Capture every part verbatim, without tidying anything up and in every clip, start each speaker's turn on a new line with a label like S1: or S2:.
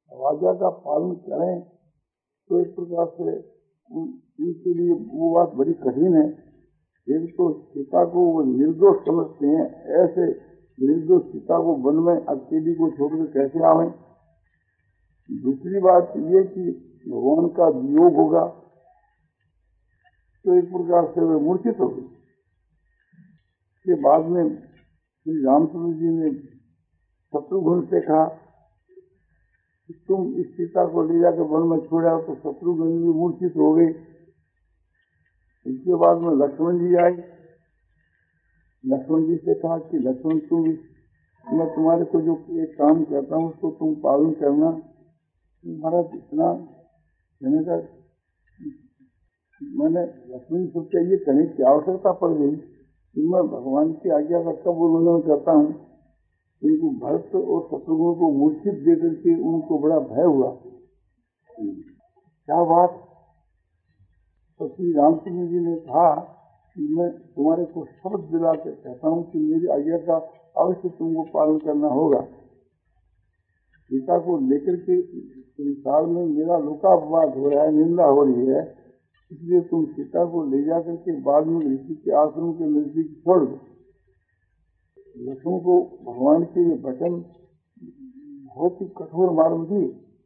S1: आज्ञा का पालन करें तो एक प्रकार से उनके लिए वो बात बड़ी कठिन है। एक तो सीता को वो निर्दोष समझते हैं, ऐसे निर्दोष सीता को वन में अकेली को छोड़कर कैसे आवे। दूसरी बात ये कि भगवान का वियोग होगा तो एक प्रकार से वे मूर्छित हो गए। के बाद में श्री रामचंद्र जी ने शत्रुघ्न से कहा कि तुम इस सीता को ले जाकर वन में छोड़ा, तो शत्रुघ्न जी मूर्छित हो गए। इसके बाद में लक्ष्मण जी आए। लक्ष्मण जी से कहा कि लक्ष्मण तुम मैं तुम्हारे को जो एक काम कहता हूँ उसको तुम पालन करना। महाराज इतना कहने का मैंने लक्ष्मण जी सोचा ये कहने की आवश्यकता पड़ गई कि मैं भगवान की आज्ञा का कब उल्लंघन करता हूँ। किंतु भरत और शत्रुघ्न को मूर्छित देकर के उनको बड़ा भय हुआ। क्या बात। तो श्री रामचंद्र जी ने कहा कि मैं तुम्हारे को शब्द दिला कर कहता हूँ कि मेरी आज्ञा का अवश्य तुमको पालन करना होगा। सीता को लेकर के संसार में मेरा लोकापवाद हो रहा है, निंदा हो रही है, इसलिए तुम सीता को ले जाकर के बाद में ऋषि के आश्रम के नजदीक छोड़ दो। लक्ष्मण को भगवान के ये वचन बहुत ही कठोर मालूम थी,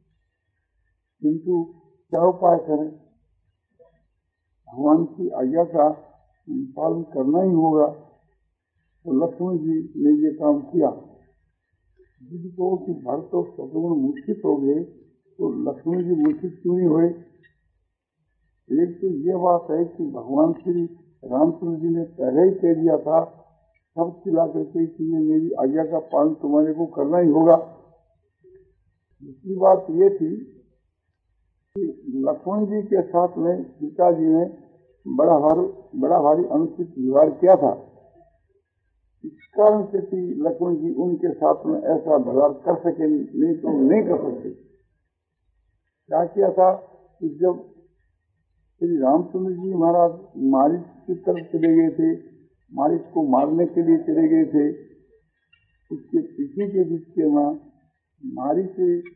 S1: किंतु क्या उपाय करें, भगवान की आज्ञा का पालन करना ही होगा। तो लक्ष्मण जी ने ये काम किया। जिनको कि भरत और शत्रुघ्न मूर्छित हो गए तो लक्ष्मण जी मूर्छित क्यों नहीं हुए। एक तो ये बात है कि भगवान श्री रामचंद्र जी ने पहले ही कह दिया था सब चिल्ला करके कि ये मेरी आज्ञा का पालन तुम्हारे को करना ही होगा। दूसरी बात ये थी कि लक्ष्मण जी के साथ में सीता जी ने बड़ा भारी बड़ा भारी अनुचित व्यवहार किया था। इस कारण से कि लक्ष्मण जी उनके साथ में ऐसा व्यवहार कर सके, नहीं तो नहीं कर सकते। क्या किया था कि जब श्री रामचंद्र जी महाराज मारिच की तरफ चले गए थे, मारिच को मारने के लिए चले गए थे, उसके पीछे के बीच के मां मारिच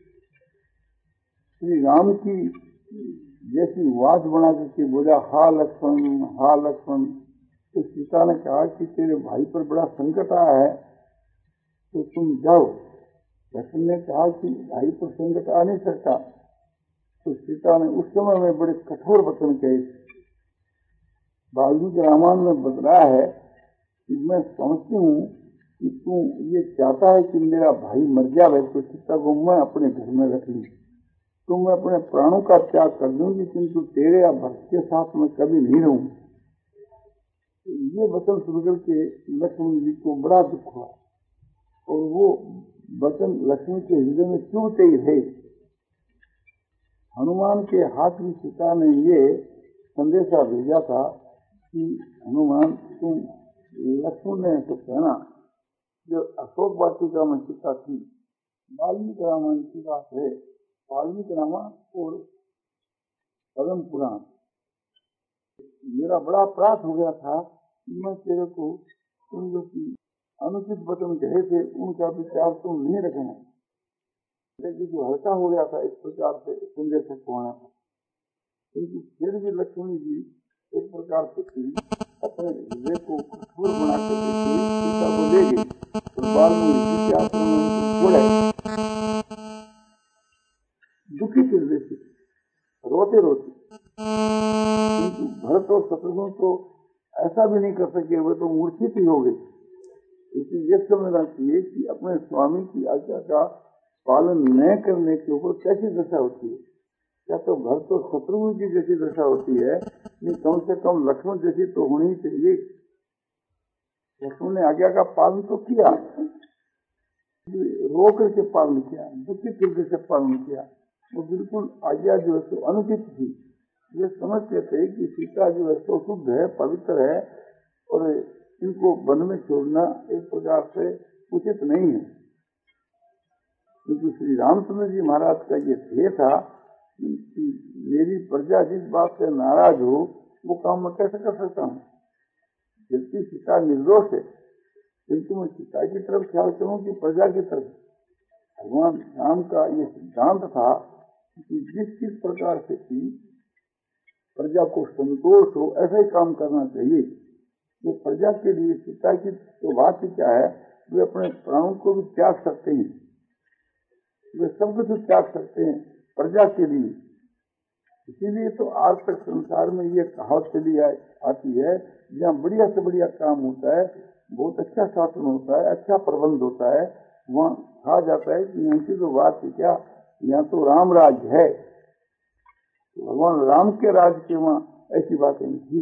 S1: श्री राम की जैसी आवाज बना करके बोला हा लक्ष्मण हा लक्ष्मण। तो सीता ने कहा कि तेरे भाई पर बड़ा संकट आया है तो तुम जाओ। लक्ष्मण ने कहा कि भाई पर संकट आ नहीं सकता। तो सीता ने उस समय में बड़े कठोर वचन कहे। वाल्मीकि रामायण में बतलाया है कि मैं समझती हूँ कि तू ये चाहता है कि मेरा भाई मर गया है तो सीता को मैं अपने घर में रख ली, तो मैं अपने प्राणों का त्याग कर दूंगी, किंतु तेरे या भक्त के साथ मैं कभी नहीं रहूंगी। ये वचन सुनकर के लक्ष्मण जी को बड़ा दुख हुआ और वो वचन लक्ष्मण के हृदय में चुभते ही रहे। हनुमान के हाथ में सीता ने ये संदेशा भेजा था कि हनुमान तुम लक्ष्मण ने तो कहना जो अशोक वाटिका में सीता थी। वाल्मीकि रामायण की बात है, वाल्मीकि रामायण और पद्म पुराण। मेरा बड़ा अपराध हो गया था, मैं तेरे को उन जो की अनुचित वचन कहे थे उनका विचार तुम नहीं रखना। लेकिन जो हल्का हो गया था इस प्रकार से संजय से होना था, क्योंकि फिर भी लक्ष्मण जी एक प्रकार से अपने हृदय को कठोर बना कर सीता को ले गई और बाद में ऋषि के आश्रम में छोड़े। दुखी हृदय से रोते रोते, किंतु भरत और शत्रुघ्न तो ऐसा भी नहीं कर सके, वे तो मूर्छित ही हो गए। इसलिए यह समझना चाहिए कि अपने स्वामी की आज्ञा का पालन न करने के ऊपर कैसी दशा होती है। क्या तो भरत तो शत्रुघ्न की जैसी दशा होती है, नहीं कम से कम लक्ष्मण जैसी तो होनी चाहिए। लक्ष्मण ने आज्ञा का पालन तो किया, रो करके पालन किया, दुखी हृदय से पालन किया। वो बिल्कुल आज्ञा जो है तो अनुचित थी। ये समझते थे कि सीता जो है तो शुद्ध है, पवित्र है और इनको वन में छोड़ना एक प्रकार से उचित नहीं है। क्योंकि श्री रामचंद्र जी महाराज का ये ध्येय था कि मेरी प्रजा जिस बात से नाराज हो वो काम मैं कैसे कर सकता हूँ। जबकि सीता निर्दोष है, किंतु मैं सीता की तरफ ख्याल करूँ कि प्रजा की तरफ। भगवान राम का ये सिद्धांत था कि जिस किस प्रकार से की प्रजा को संतोष हो ऐसा ही काम करना चाहिए। जो प्रजा के लिए सीता की तो बात ही क्या है, वे अपने प्राणों को भी त्याग सकते हैं, वे सब कुछ त्याग सकते हैं प्रजा के लिए। इसीलिए तो आज तक संसार में ये कहावत चली आती है, जहाँ बढ़िया से बढ़िया काम होता है, बहुत अच्छा शासन होता है, अच्छा प्रबंध होता है, वहाँ कहा जाता है कि यहाँ की तो बात है क्या, यहाँ तो राम राज्य है। भगवान राम के राज्य के वहाँ ऐसी बातें नहीं थी।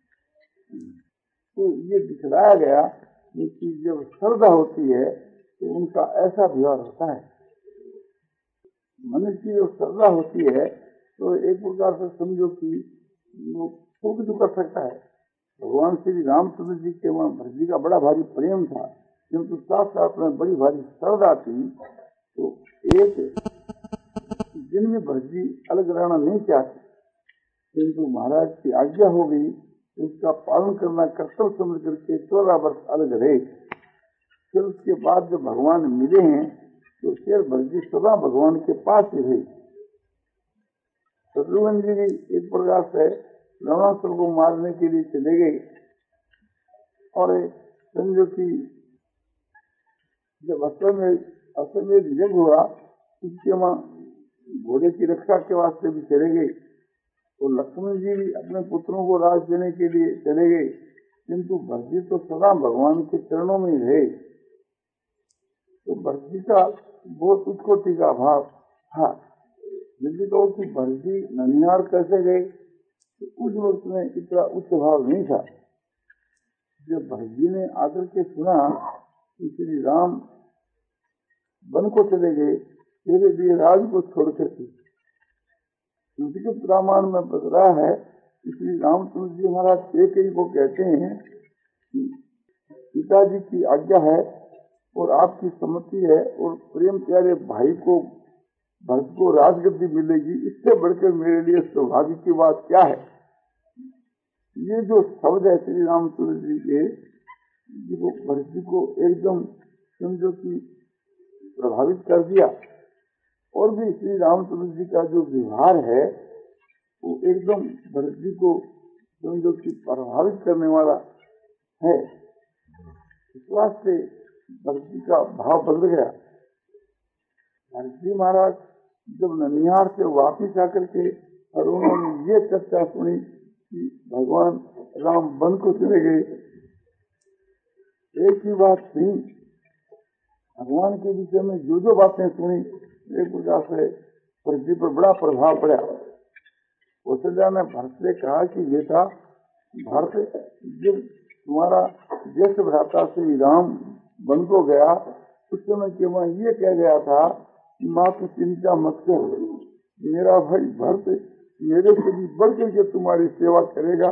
S1: तो ये दिखलाया गया कि जब श्रद्धा होती है तो उनका ऐसा व्यवहार होता है। मनुष्य की जो श्रद्धा होती है तो एक प्रकार से समझो कि वो कुछ तो कर सकता है। भगवान श्री रामचंद्र जी के वहाँ भरत जी का बड़ा भारी प्रेम था, किंतु साथ साथ में बड़ी भारी श्रद्धा थी। तो एक दिन में भरत जी अलग रहना नहीं चाहते, किंतु महाराज की आज्ञा हो गई, उसका पालन करना कर्तव्य समझ करके चौदह वर्ष अलग रहे। फिर उसके बाद जब भगवान मिले हैं तो फिर भरत जी सदा भगवान के पास ही रहे। शत्रुघ्न जी एक प्रकार से रावणासुर को मारने के लिए चले गए, और समझो कि जब अश्वमेध अश्वमेध यज्ञ हुआ उसके वहाँ घोड़े की रक्षा के वास्ते भी चले गए। तो लक्ष्मण जी भी अपने पुत्रों को राज देने के लिए चले गए, किंतु भरत जी तो सदा भगवान के चरणों में रहे। तो भरत जी का बहुत उत्कोटि का भाव था। यदि कहो कि भरत जी ननिहाल कैसे गए, तो उस वक्त में इतना उच्च भाव नहीं था। जब भरत जी ने आकर के सुना कि श्री राम वन को चले गए, तेरे लिए राज को छोड़ करके, क्योंकि रामायण में बता रहा है कि श्री रामचंद्र जी महाराज कैकेयी को कहते हैं कि पिताजी की आज्ञा है और आपकी सम्मति है और प्रेम प्यारे भाई को भरत को राजगद्दी मिलेगी, इससे बढ़कर मेरे लिए सौभाग्य की बात क्या है। ये जो शब्द है श्री रामचंद्र जी के, जो भरत जी को एकदम समझो कि प्रभावित कर दिया। और भी श्री रामचंद्र जी का जो व्यवहार है वो एकदम भरत जी को समझो कि प्रभावित करने वाला है। इस वास्ते भरत जी का भाव बदल गया। भरत जी महाराज जब ननिहाल से वापिस आकर के और उन्होंने ये चर्चा सुनी कि भगवान राम वन को चले गए, एक ही बात नहीं, भगवान के विषय में जो जो बातें सुनी, एक प्रकार से भरत जी पर बड़ा प्रभाव पड़ा। कौशल्या ने भरत से कहा कि बेटा भरत, जब तुम्हारा ज्येष्ठ भ्राता श्री राम वन को गया, उस समय के वहाँ ये कह गया था, माँ की चिंता मत कर, मेरा भाई भरत मेरे से भी बढ़ करके तुम्हारी सेवा करेगा।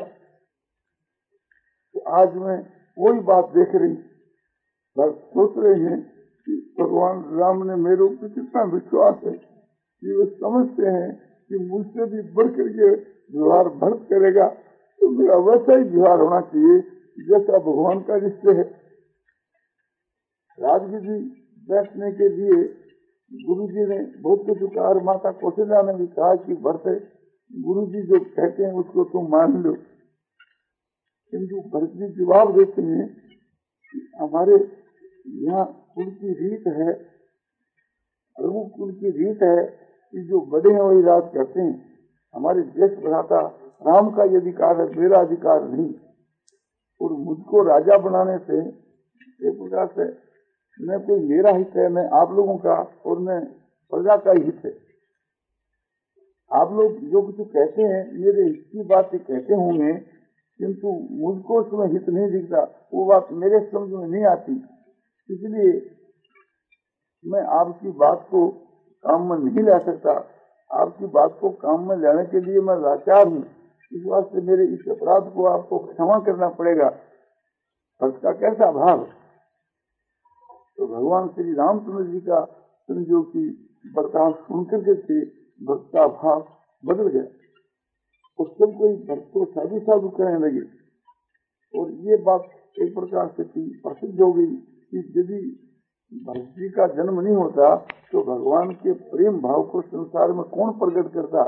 S1: तो आज मैं वही बात देख रही, बस सोच रहे हैं कि भगवान राम ने मेरे ऊपर कितना विश्वास है कि वो समझते हैं कि मुझसे भी बढ़ करके व्यवहार भरत करेगा, तो मेरा वैसा ही व्यवहार होना चाहिए जैसा भगवान का निश्चय है। राजगद्दी बैठने के लिए गुरु जी ने बहुत कुछ कहा और माता कौशल्या ने भी कहा कि भरत, गुरु जी जो कहते हैं उसको तुम मान लो। किंतु भरत जी जवाब देते हैं कि हमारे यहाँ कुल की रीत है, रघु कुल की रीत है कि जो बड़े हैं वही राज करते हैं। हमारे ज्येष्ठ भ्राता राम का ये अधिकार है, मेरा अधिकार नहीं। और मुझको राजा बनाने से एक प्रकार से न कोई मेरा हित है, न आप लोगों का, और न प्रजा का हित है। आप लोग जो कुछ कहते हैं मेरे हित की बात कहते होंगे, किंतु मुझको उसमें हित नहीं दिखता, वो बात मेरे समझ में नहीं आती। इसलिए मैं आपकी बात को काम में नहीं ला सकता। आपकी बात को काम में लाने के लिए मैं लाचार हूँ। इस वास्ते मेरे इस अपराध को आपको क्षमा करना पड़ेगा। भक्त का कैसा भाव। तो भगवान श्री रामचंद्र जी का समझो की बर्ताव सुनकर के भक्त का भाव बदल गया। उस सब कोई भक्त को साधु साधु कहने लगे। और ये बात एक प्रकार से प्रसिद्ध हो गई कि यदि भरत जी का जन्म नहीं होता तो भगवान के प्रेम भाव को संसार में कौन प्रकट करता?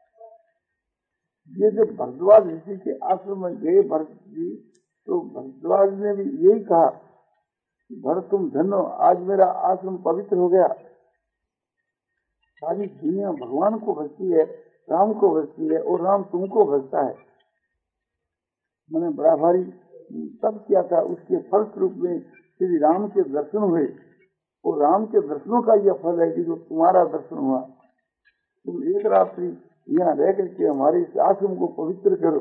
S1: ये जब भरद्वाज ऋषि के आश्रम में गए भरत जी, तो भरद्वाज ने भी यही कहा, भरत तुम धन्य, आज मेरा आश्रम पवित्र हो गया। सारी दुनिया भगवान को भजती है, राम को भजती है, और राम तुमको भजता है। मैंने बड़ा भारी तप किया था, उसके फलस्वरूप में श्री राम के दर्शन हुए, और राम के दर्शनों का यह फल है कि जो तुम्हारा दर्शन हुआ। तुम एक रात्रि यहाँ रह करके हमारे इस आश्रम को पवित्र करो।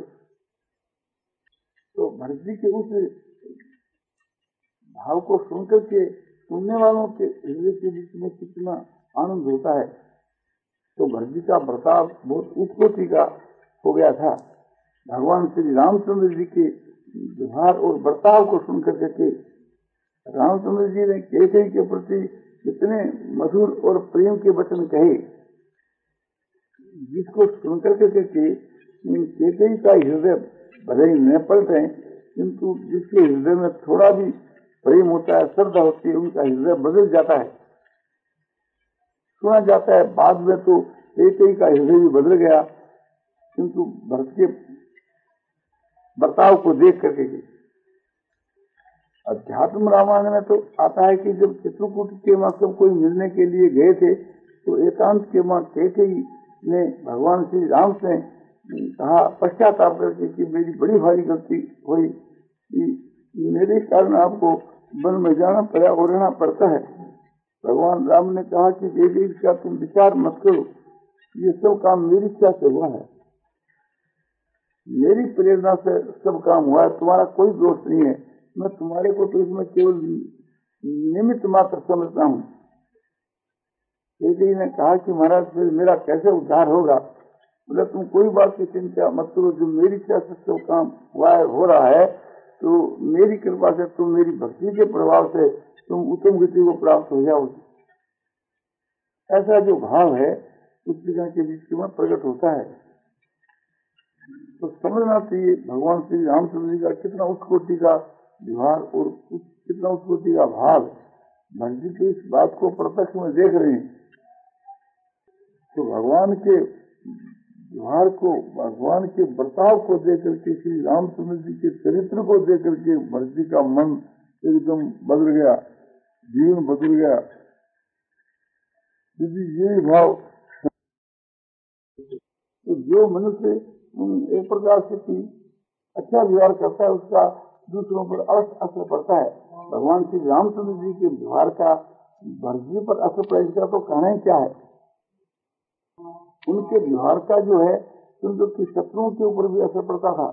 S1: तो भरत जी के उस भाव को सुनकर के सुनने वालों के हृदय के बीच में कितना आनंद होता है। तो भरत जी का बर्ताव बहुत उत्कोटि का हो गया था। भगवान श्री रामचंद्र जी के व्यवहार और बर्ताव को सुनकर के रामचंद्र जी ने कैकेयी के प्रति कितने मधुर और प्रेम के वचन कहे, जिसको सुनकर के कैकेयी का हृदय भले ही न पलटे, किंतु जिसके हृदय में थोड़ा भी प्रेम होता है, श्रद्धा होती है, उनका हृदय बदल जाता है। सुना जाता है बाद में तो कैकेयी का हृदय भी बदल गया, किंतु भरत के बर्ताव को देख करके। अध्यात्म रामायण में तो आता है कि जब चित्रकूट के मां सब कोई मिलने के लिए गए थे, तो एकांत के मां कैकेयी ने भगवान श्री राम से कहा पश्चाताप करके कि मेरी बड़ी भारी गलती हुई, कि मेरे कारण आपको वन में जाना पड़ा और रहना पड़ता है। भगवान राम ने कहा कि कैकेयी का तुम विचार मत करो, ये सब काम मेरी इच्छा से हुआ है, मेरी प्रेरणा से सब काम हुआ है, तुम्हारा कोई दोष नहीं है। मैं तुम्हारे को तो इसमें केवल निमित्त मात्र समझता हूँ। कैकेयी ने कहा कि महाराज फिर मेरा कैसे उद्धार होगा? बोले तुम कोई बात की चिंता मत करो, जो मेरी इच्छा से सब काम हुआ है, हो रहा है, तो मेरी कृपा से तुम, मेरी भक्ति के प्रभाव से तुम उत्तम गति को प्राप्त हो जाओगे। ऐसा जो भाव है पुस्तिका के बीच में प्रकट होता है। तो समझना चाहिए भगवान श्री रामचंद्र जी का कितना उत्कोटि का व्यवहार और कितना उत्कोटि का भाव। भक्त जी तो इस बात को प्रत्यक्ष में देख रहे हैं। तो भगवान के व्यवहार को, भगवान के बर्ताव को देख करके, श्री रामचंद्र जी के चरित्र को देख करके भक्त जी का मन एकदम बदल गया, जीवन बदल गया। यदि ये भाव, तो जो मनुष्य एक प्रकार से की अच्छा व्यवहार करता है, उसका दूसरों पर अवश्य असर पड़ता है। भगवान श्री रामचंद्र जी के व्यवहार का भरत जी पर असर पड़ेगा तो कहना ही क्या है। उनके व्यवहार का जो है उनके शत्रुओं के ऊपर भी असर पड़ता था।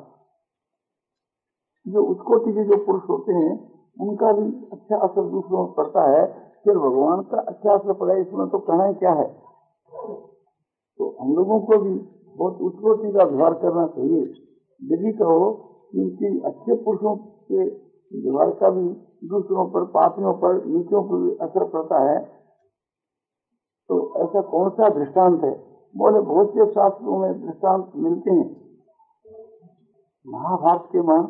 S1: जो उत्कोटि के जो पुरुष होते हैं उनका भी अच्छा असर दूसरों पर पड़ता है, फिर भगवान का अच्छा असर पड़ा, इसमें तो कहना ही क्या है। तो हम लोगों को भी बहुत उत्कोटि का व्यवहार करना चाहिए। यदि कहो कि अच्छे पुरुषों के व्यवहार का भी दूसरों पर, पापियों पर, नीचों पर भी असर पड़ता है, तो ऐसा कौन सा दृष्टांत है? बोले बहुत से शास्त्रों में दृष्टांत मिलते हैं। महाभारत के मां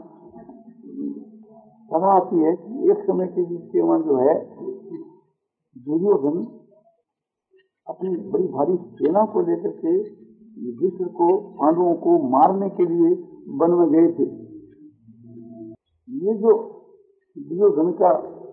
S1: कथा आती है कि एक समय के बीच के मां जो है दुर्योधन अपनी बड़ी भारी सेना को लेकर के युधिष्ठिर को, पांडवों को मारने के लिए वन में गए थे। ये जो दुर्योधन का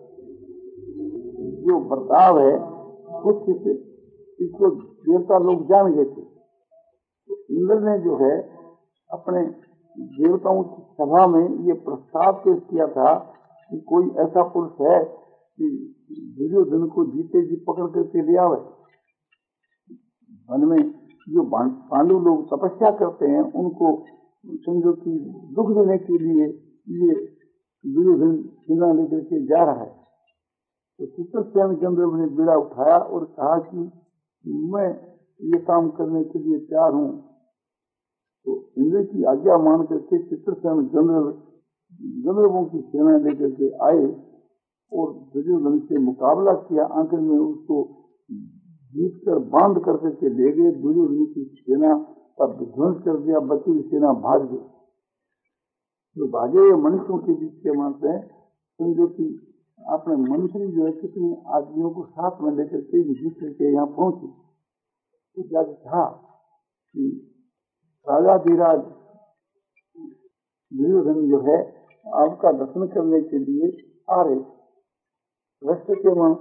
S1: जो बर्ताव है कुछ इसको देवता लोग जान गए थे। तो इंद्र ने जो है अपने देवताओं की सभा में ये प्रस्ताव पेश किया था कि कोई ऐसा पुरुष है कि दुर्योधन को जीते जी पकड़ करके ले आवे। वन में जो पांडु लोग तपस्या करते हैं उनको समझो कि दुख देने के लिए ये दुर्योधन सेना लेकर के जा रहा है। तो चित्रसेन गंधर्व ने बीड़ा उठाया और कहा कि मैं ये काम करने के लिए तैयार हूँ। तो इंद्र की आज्ञा मान करके चित्रसेन गंधर्व गंधर्वों की सेना लेकर के आए और दुर्योधन से मुकाबला किया। आखिर में उसको जीत कर बांध कर करके ले गए। दुर्योधन की सेना का विध्वंस कर दिया, बची हुई सेना भाग गई। जो भागे हुए मनुष्यों के बीच के मानते हैं समझो कि अपने मंत्री जो है कितने आदमियों को साथ में लेकर के युधिष्ठिर के यहाँ पहुंचे। तो जाके कहा कि राजाधिराज दुर्योधन जो है आपका दर्शन करने के लिए आ रहे। राष्ट्र के वहां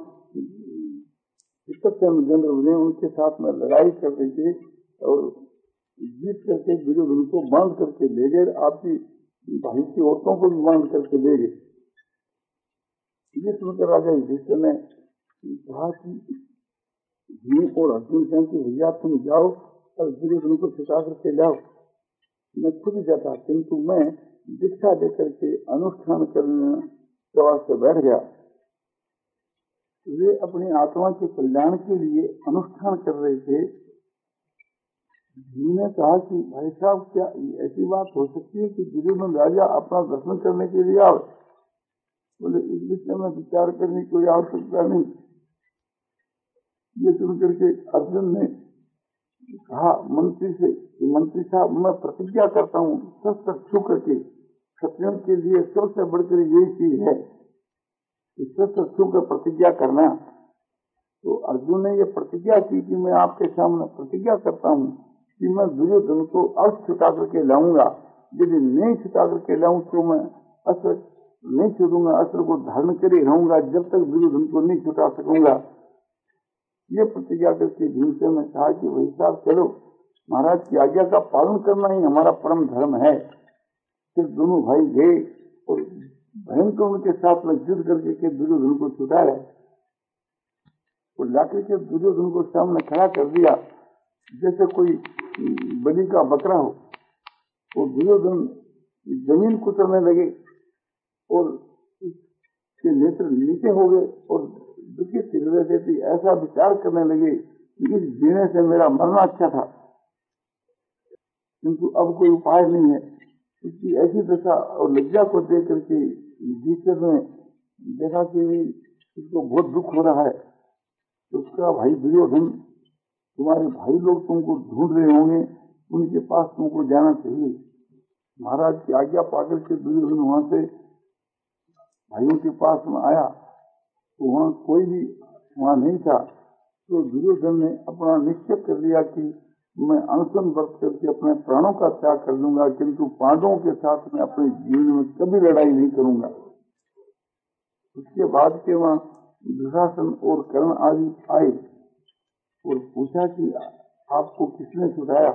S1: चंद्र उनके साथ में लड़ाई करते थे और जीत करके दुर्योधन को बांध करके ले गए, आपकी भाई की औरतों को भी बांध करके ले गए। ये सुनकर राजा युधिष्ठिर ने कहा कि भीम और अर्जुन कहें कि भैया तुम जाओ और दुर्योधन को छिपा करके लाओ, मैं खुद जाता, किंतु मैं दीक्षा देकर के अनुष्ठान करने के से बैठ गया। वे अपनी आत्मा के कल्याण के लिए अनुष्ठान कर रहे थे। भीम ने कहा कि भाई साहब क्या ऐसी बात हो सकती है कि दुर्योधन राजा अपना दर्शन करने के लिए आए? बोले इस विषय में विचार करने की कोई आवश्यकता नहीं। ये सुन करके अर्जुन ने कहा मंत्री से कि मंत्री साहब मैं प्रतिज्ञा करता हूँ शस्त्र छू करके, क्षत्रियों के लिए सबसे बढ़कर यही चीज है कि शस्त्र छू कर प्रतिज्ञा करना। तो अर्जुन ने ये प्रतिज्ञा की कि मैं आपके सामने प्रतिज्ञा करता हूँ कि मैं दुर्योधन को अस्त्र छुटा करके लाऊंगा, यदि नहीं छुटा करके लाऊं तो मैं अस्त्र नहीं छूटूंगा, अस्त्र को धारण करे रहूंगा जब तक दुर्योधन को नहीं छुटा सकूंगा। ये प्रतिज्ञा करके भीमसेन ने कहा कि वही साहब चलो, महाराज की आज्ञा का पालन करना ही हमारा परम धर्म है। फिर दोनों भाई गए और भयंकर उनके साथ में युद्ध करके के दुर्योधन को छुटाया और लाकर के दुर्योधन को सामने खड़ा कर दिया जैसे कोई बलि का बकरा हो। तो दुर्योधन जमीन कुचलने लगे और उसके नेत्र नीचे हो गए और दुखित हृदय से भी ऐसा विचार करने लगे कि इस जीने से मेरा मरना अच्छा था, किंतु अब कोई उपाय नहीं है। इसकी ऐसी दशा और लज्जा को देख करके युधिष्ठिर ने देखा कि इसको बहुत दुख हो रहा है। तो उसका भाई दुर्योधन, तुम्हारे भाई लोग तुमको ढूंढ रहे होंगे, उनके पास तुमको जाना चाहिए। महाराज की आज्ञा पाकर के दुर्योधन वहां से भाइयों के पास में आया तो वहाँ कोई भी वहाँ नहीं था। तो दुर्योधन ने अपना निश्चय कर लिया कि मैं अनशन व्रत करके अपने प्राणों का त्याग कर लूंगा, किंतु पांडवों के साथ में अपने जीवन में कभी लड़ाई नहीं करूंगा। उसके बाद के वहाँ दुशासन और कर्ण आदि आए और पूछा कि आपको किसने छुटाया?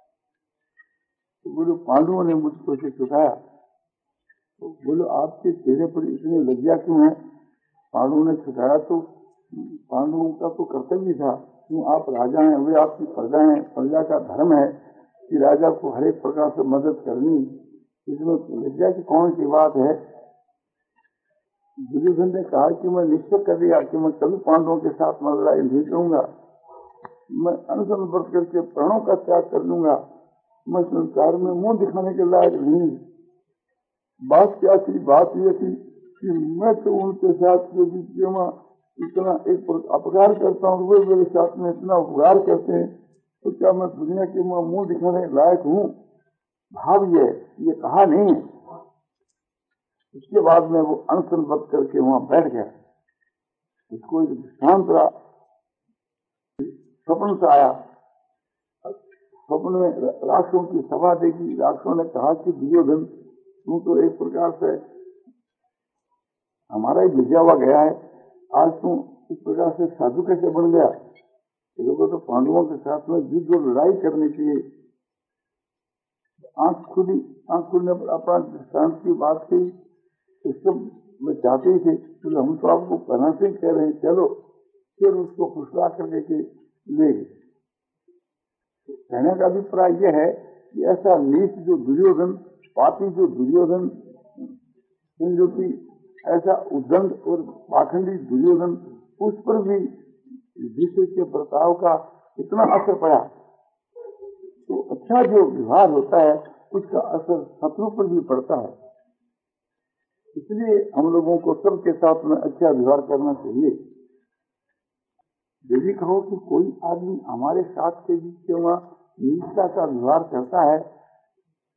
S1: तो बोलो पांडवों ने मुझको से छुटाया। तो बोलो आपके चेहरे पर इतनी लज्जा क्यों है? पांडवों ने छुटाया तो पांडवों का तो कर्तव्य था, क्यों आप राजा हैं, वे आपकी प्रजा हैं, प्रजा का धर्म है कि राजा को हर एक प्रकार से मदद करनी, इसमें लज्जा की कौन सी बात है? दुर्योधन ने कहा कि मैं निश्चय कर दिया कि मैं कभी पांडवों के साथ में लड़ाई नहीं करूंगा, मैं अनशन व्रत करके प्राणों का त्याग कर लूंगा, मैं संसार में मुंह दिखाने के लायक नहीं। बात क्या थी? बात यह थी कि मैं तो उनके साथ यदि इतना एक अपकार करता हूँ, वे मेरे साथ में इतना उपकार करते हैं, तो क्या मैं दुनिया के मुंह दिखाने लायक हूँ? भाव ये ये कहा नहीं है। उसके बाद में वो अनशन व्रत करके वहां बैठ गया। उसको एक दृष्टांत रहा, स्वप्न से आया। स्वप्न में राक्षसों की सभा देखी। राक्षसों ने कहा कि दुर्योधन तू तो एक प्रकार से हमारा ही भेजा हुआ गया है, आज तू इस प्रकार से साधु कैसे बन गया? लोगों तो पांडवों के साथ में युद्ध और लड़ाई करनी चाहिए। आंख खुली, आंख खुलने पर अपना दृष्टांत की बात की, उस सब में चाहते ही थे तो हम तो आपको पहले से कह रहे हैं चलो, फिर उसको फुसला करके के ले। कहने का अभिप्राय यह है कि ऐसा नीच जो दुर्योधन, पापी जो दुर्योधन, जो कि ऐसा उद्दंड और पाखंडी दुर्योधन, उस पर भी युधिष्ठिर के बर्ताव का इतना असर पड़ा। तो अच्छा जो व्यवहार होता है उसका असर शत्रु पर भी पड़ता है। इसलिए हम लोगों को सबके साथ में अच्छा व्यवहार करना चाहिए। यदि कहो कि कोई आदमी हमारे साथ के बीच में नीचता का व्यवहार करता है,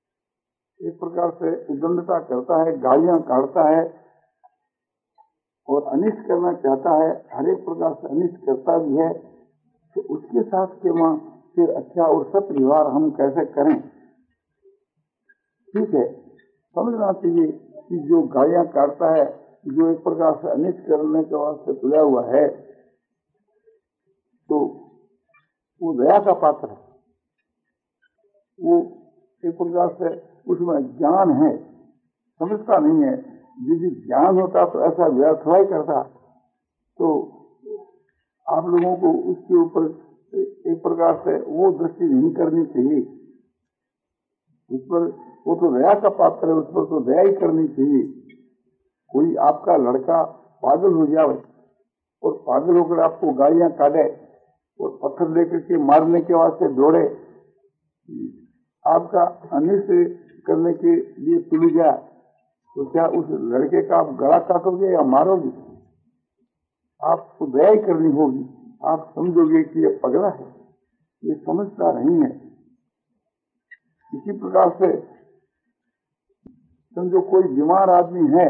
S1: एक प्रकार से उद्दंडता करता है, गालियां काटता है और अनिष्ट करना चाहता है, हर एक प्रकार से अनिष्ट करता भी है, तो उसके साथ के वहां फिर अच्छा और सत्य व्यवहार हम कैसे करें। ठीक है, समझना चाहिए कि जो गालियां काटता है, जो एक प्रकार से अनिष्ट करने के वास्ते तुला हुआ है, तो वो दया का पात्र है। वो एक प्रकार से उसमें ज्ञान है, समझता नहीं है। यदि ज्ञान होता तो ऐसा व्यर्थ ही करता। तो आप लोगों को उसके ऊपर एक प्रकार से वो दृष्टि नहीं करनी चाहिए। उस पर वो तो दया का पात्र है, उस पर तो दया ही करनी चाहिए। कोई आपका लड़का पागल हो जाए और पागल होकर आपको गालियां काटे और पत्थर लेकर के मारने के वास्ते दौड़े, आपका अनिष्ट करने के लिए तुल जाए, तो क्या उस लड़के का आप गला काटोगे या मारोगे? आपको दया ही करनी होगी। आप समझोगे कि ये पगला है, ये समझता नहीं है। इसी प्रकार से समझो कोई बीमार आदमी है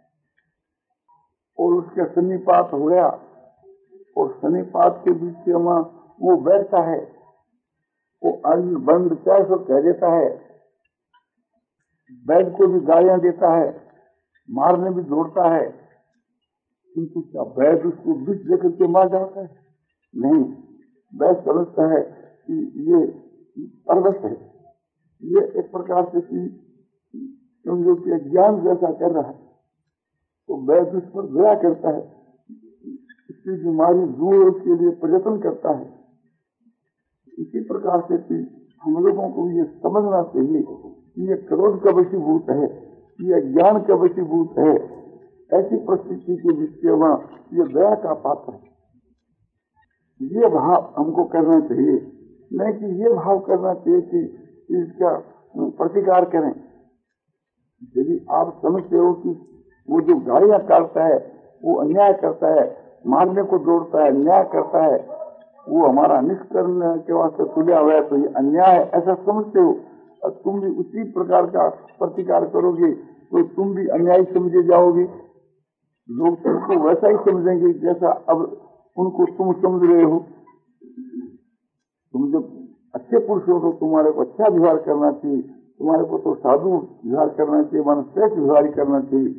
S1: और उसके सन्निपात हो गया और सन्निपात के बीच में वो बैठता है, वो अन्न बंद कैसे कह देता है, बैठ को भी गालियां देता है, मारने भी दौड़ता है, किंतु क्या बैठ उसको बीच लेकर के मार जाता है? नहीं, बैठ समझता है कि ये परवश है, ये एक प्रकार से समझो कि ज्ञान जैसा कर रहा है, तो बैठ उस पर दया करता है, इसकी बीमारी दूर उसके लिए प्रयत्न करता है। इसी प्रकार से हम लोगों को ये समझना चाहिए कि ये क्रोध का वशीभूत है, ये ज्ञान का वशीभूत है। ऐसी परिस्थिति के विषय में ये दया का पात्र है। ये भाव हमको करना चाहिए, नहीं कि ये भाव करना चाहिए कि इसका प्रतिकार करें। यदि आप समझते हो कि वो जो गालियां काटता है, वो अन्याय करता है, मारने को दौड़ता है, अन्याय करता है, वो हमारा निष्कर्म के वास्ते तुला हुआ है, तो ये अन्याय है ऐसा समझते हो, और तुम भी उसी प्रकार का प्रतिकार करोगे तो तुम भी अन्याय समझे जाओगे। लोग तुमको वैसा ही समझेंगे जैसा अब उनको तुम समझ रहे हो। तुम जब अच्छे पुरुष हो तो तुम्हारे को अच्छा व्यवहार करना चाहिए, तुम्हारे को तो साधु व्यवहार करना चाहिए, मन श्रेष्ठ व्यवहार करना चाहिए।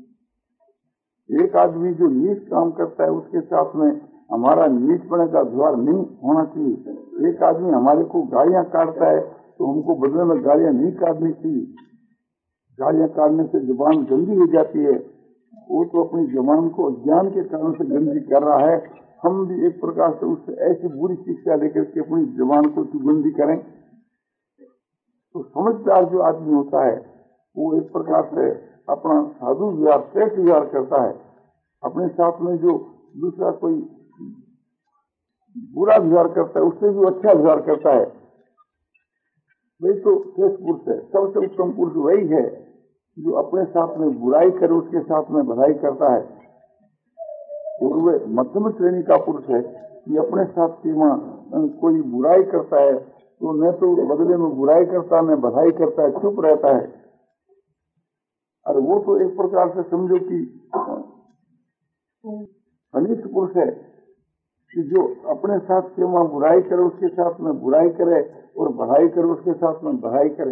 S1: एक आदमी जो नीच काम करता है उसके साथ में हमारा नीचपने का व्यवहार नहीं होना चाहिए। एक आदमी हमारे को गालियां काटता है तो हमको बदले में गालियां नहीं काटनी चाहिए। गालियां काटने से जुबान गंदी हो जाती है, वो तो अपनी जुबान को ज्ञान के कारण से गंदी कर रहा है। हम भी एक प्रकार से उससे ऐसी बुरी शिक्षा लेकर के अपनी जुबान को गंदी करें। तो समझदार जो आदमी होता है वो एक प्रकार से अपना साधु व्यवहार श्रेष्ठ व्यवहार करता है। अपने साथ में जो दूसरा कोई बुरा व्यवहार करता है उससे भी अच्छा व्यवहार करता है। वही तो श्रेष्ठ पुरुष है, सबसे उत्तम पुरुष वही है जो अपने साथ में बुराई करे उसके साथ में भलाई करता है। और वे मध्यम श्रेणी का पुरुष है कि अपने साथ सीमा कोई बुराई करता है तो न तो बदले में बुराई करता न भलाई करता है, चुप रहता है। और वो तो एक प्रकार से समझो कि अनिष्ट पुरुष है कि जो अपने साथ सीमा बुराई करे उसके साथ में बुराई करे और भलाई करे उसके साथ में भलाई करे।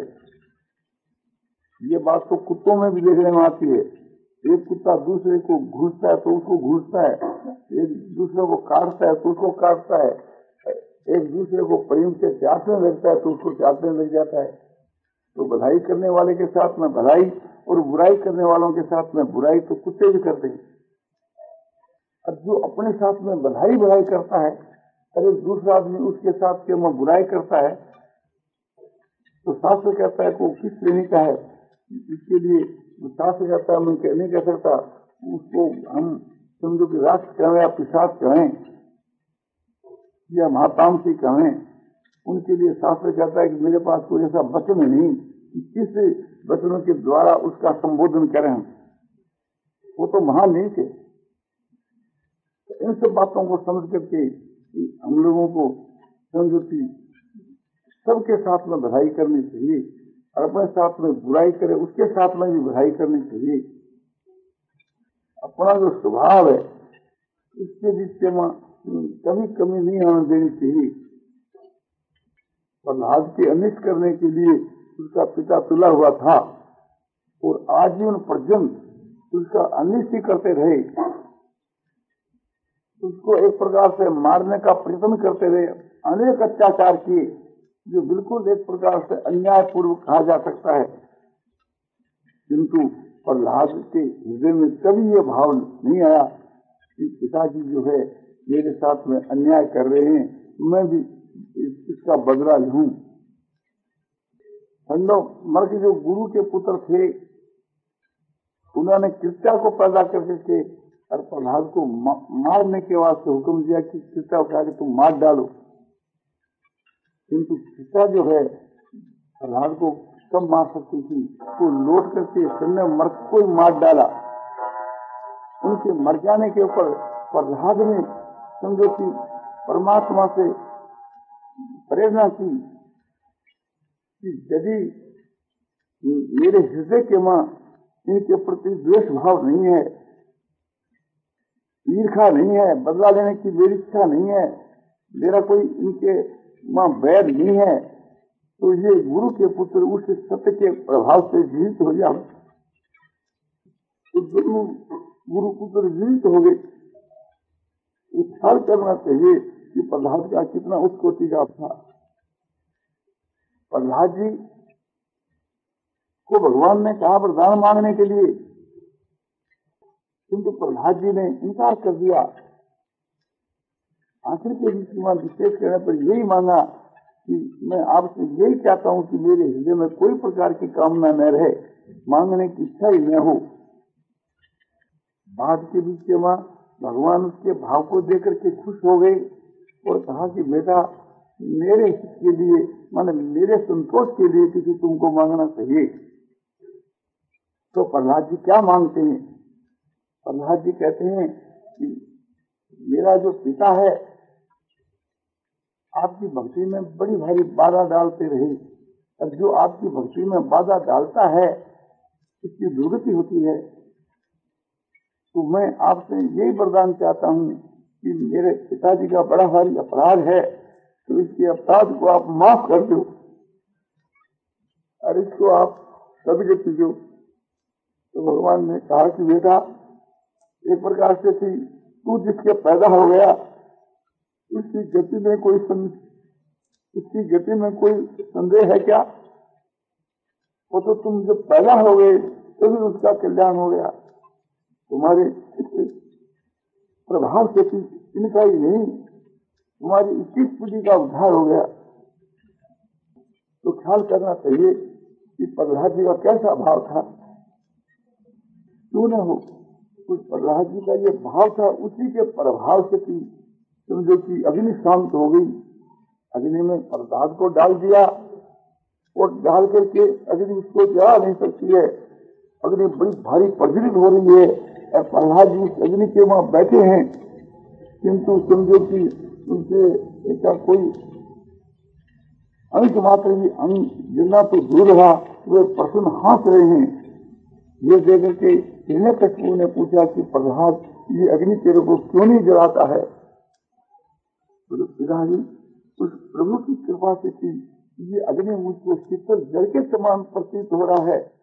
S1: ये बात तो कुत्तों में भी देखने में आती है। एक कुत्ता दूसरे को घूसता है तो उसको घूसता है, एक दूसरे को काटता है तो उसको काटता है, एक दूसरे को प्रेम से चाटने लगता है तो उसको चाटने लग जाता है। तो भलाई करने वाले के साथ में भलाई और बुराई करने वालों के साथ में बुराई तो कुत्ते भी करते हैं। और जो अपने साथ में भलाई भलाई करता है अरे दूसरा आदमी उसके साथ के में बुराई करता है तो शास्त्र कहता है वो किस श्रेणी का है। इसके लिए शास्त्र कहता है मैं नहीं कह सकता उसको हम समझो कि राष्ट्र कहें या पिशाच कहें या महातामसी कहें, उनके लिए शास्त्र कहता है कि मेरे पास कोई ऐसा वचन नहीं कि किस वचनों के द्वारा उसका संबोधन करें। वो तो महान नहीं थे। तो इन सब बातों को समझ करके हम लोगों को समझो कि सबके साथ में भलाई करनी चाहिए और अपने साथ में बुराई करे उसके साथ में भी भलाई करनी चाहिए। अपना जो स्वभाव है उसके बीच में कभी कमी नहीं आने देनी चाहिए। प्रहलाद के अनिष्ट करने के लिए उसका पिता तुला हुआ था और आजीवन पर्यंत उसका अनिष्ट ही करते रहे, उसको एक प्रकार से मारने का प्रयत्न करते रहे, अनेक अत्याचार किए जो बिल्कुल एक प्रकार से अन्याय पूर्वक कहा जा सकता है। किंतु प्रहलाद के हृदय में कभी ये भाव नहीं आया कि पिताजी जो है मेरे साथ में अन्याय कर रहे हैं, मैं भी इसका बदला लूं। मर के जो गुरु के पुत्र थे उन्होंने कृत्या को पैदा करके और प्रहलाद को मारने के वास्ते हुक्म दिया कि कृत्या को कहा तुम मार डालो। किंतु कृत्या जो है प्रहलाद को कब मार सकती थी, वो लौट करके सबने मर को मार डाला। उनके मर जाने के ऊपर प्रहलाद ने समझो कि परमात्मा से प्रेरणा की कि यदि मेरे हृदय के मां इनके प्रति द्वेष भाव नहीं है, ईर्ष्या नहीं है, बदला लेने की मेरी इच्छा नहीं है, मेरा कोई इनके मां बैर नहीं है, तो ये गुरु के पुत्र उस सत्य के प्रभाव से जीवित हो जाए। तो गुरु गुरु पुत्र जीवित हो गए। ख्याल करना चाहिए कि प्रहलाद का कितना उच्च कोटि का था। प्रहलाद जी को भगवान ने कहा वरदान मांगने के लिए, किंतु प्रहलाद जी ने इनकार कर दिया। आखिर के बीच में विशेष करने पर यही मांगा कि मैं आपसे यही चाहता हूं कि मेरे हृदय में कोई प्रकार की कामना न रहे, मांगने की इच्छा ही न हो। बाद के बीच में भगवान उसके भाव को देकर के खुश हो गए और कहा कि बेटा मेरे हित के लिए, माने मेरे संतोष के लिए किसी तुमको मांगना चाहिए। तो प्रहलाद जी क्या मांगते हैं? प्रहलाद जी कहते हैं कि मेरा जो पिता है आपकी भक्ति में बड़ी भारी बाधा डालते रहे, और जो आपकी भक्ति में बाधा डालता है उसकी दुर्गति होती है। तो मैं आपसे यही वरदान चाहता हूँ कि मेरे पिताजी का बड़ा भारी अपराध है, तो इसके अपराध को आप माफ कर दो और इसको आप सदगति दो। तो भगवान ने कहा कि बेटा एक प्रकार से कि तू जिसके पैदा हो गया उसकी गति में कोई उसकी गति में कोई संदेह है क्या? वो तो तुम जब पैदा हो गए तो भी उसका कल्याण हो गया। तुम्हारे प्रभाव से इनका ही नहीं, तुम्हारी इक्कीस पीढ़ी का उद्धार हो गया। तो ख्याल करना चाहिए कि प्रहलाद जी का कैसा भाव था। क्यों न हो, उस प्रहलाद जी का ये भाव था, उसी के प्रभाव से थी समझो कि अग्नि शांत हो गई। अग्नि में प्रहलाद को डाल दिया और डाल करके अग्नि उसको जला नहीं सकती है। अग्नि बड़ी भारी प्रज्वलित हो रही है और प्रहलाद जी उस अग्नि के वहां बैठे हैं, किंतु समझो कि उनसे ऐसा कोई अंश मात्र ही अंग गिरना तो दूर रहा, वे प्रसन्न हंस रहे हैं। ये देख करके हिरण्यकशिपु ने पूछा कि प्रहलाद ये अग्नि तेरे को क्यों नहीं जलाता है? तो पिताजी उस प्रभु की कृपा से थी, ये अग्नि मुझको शीतल जल के समान प्रतीत हो रहा है।